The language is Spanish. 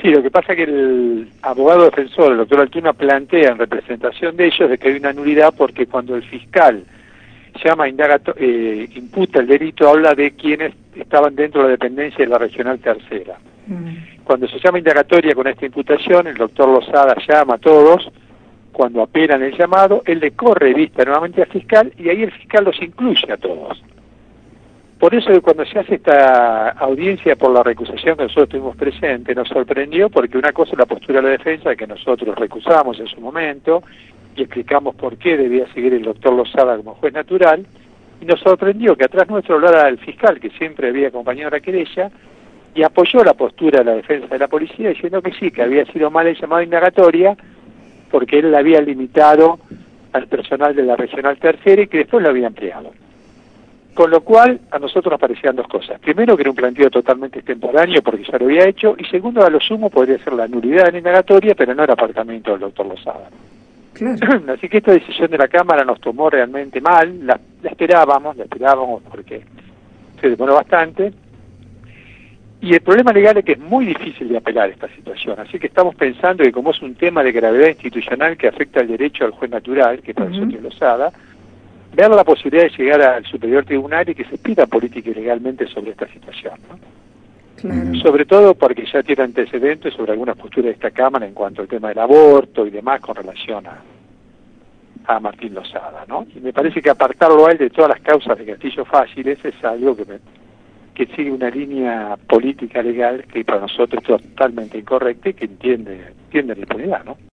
Sí, lo que pasa es que el abogado defensor, el doctor Altuna, plantea en representación de ellos de que hay una nulidad porque cuando el fiscal imputa el delito, habla de quienes estaban dentro de la dependencia de la Regional Tercera. Cuando se llama indagatoria con esta imputación, el doctor Lozada llama a todos, cuando apelan el llamado, él le corre vista nuevamente al fiscal y ahí el fiscal los incluye a todos. Por eso cuando se hace esta audiencia por la recusación que nosotros tuvimos presente, nos sorprendió porque una cosa es la postura de la defensa que nosotros recusamos en su momento y explicamos por qué debía seguir el doctor Lozada como juez natural, y nos sorprendió que atrás nuestro hablara el fiscal que siempre había acompañado a la querella y apoyó la postura de la defensa de la policía diciendo que sí, que había sido mal el llamado indagatoria porque él la había limitado al personal de la Regional Tercera y que después lo había ampliado. Con lo cual, a nosotros nos parecían dos cosas. Primero, que era un planteo totalmente extemporáneo porque ya lo había hecho, y segundo, a lo sumo podría ser la nulidad de la indagatoria, pero no el apartamiento del doctor Lozada. Claro. Así que esta decisión de la Cámara nos tomó realmente mal, la esperábamos porque se demoró bastante, y el problema legal es que es muy difícil de apelar esta situación, así que estamos pensando que como es un tema de gravedad institucional que afecta el derecho al juez natural, que es para el doctor Lozada, ver la posibilidad de llegar al Superior Tribunal y que se pida política y legalmente sobre esta situación, ¿no? Claro. Sobre todo porque ya tiene antecedentes sobre algunas posturas de esta Cámara en cuanto al tema del aborto y demás con relación a Martín Lozada, ¿no? Y me parece que apartarlo a él de todas las causas de gatillo fáciles es algo que sigue una línea política legal que para nosotros es totalmente incorrecta y que entiende la impunidad, ¿no?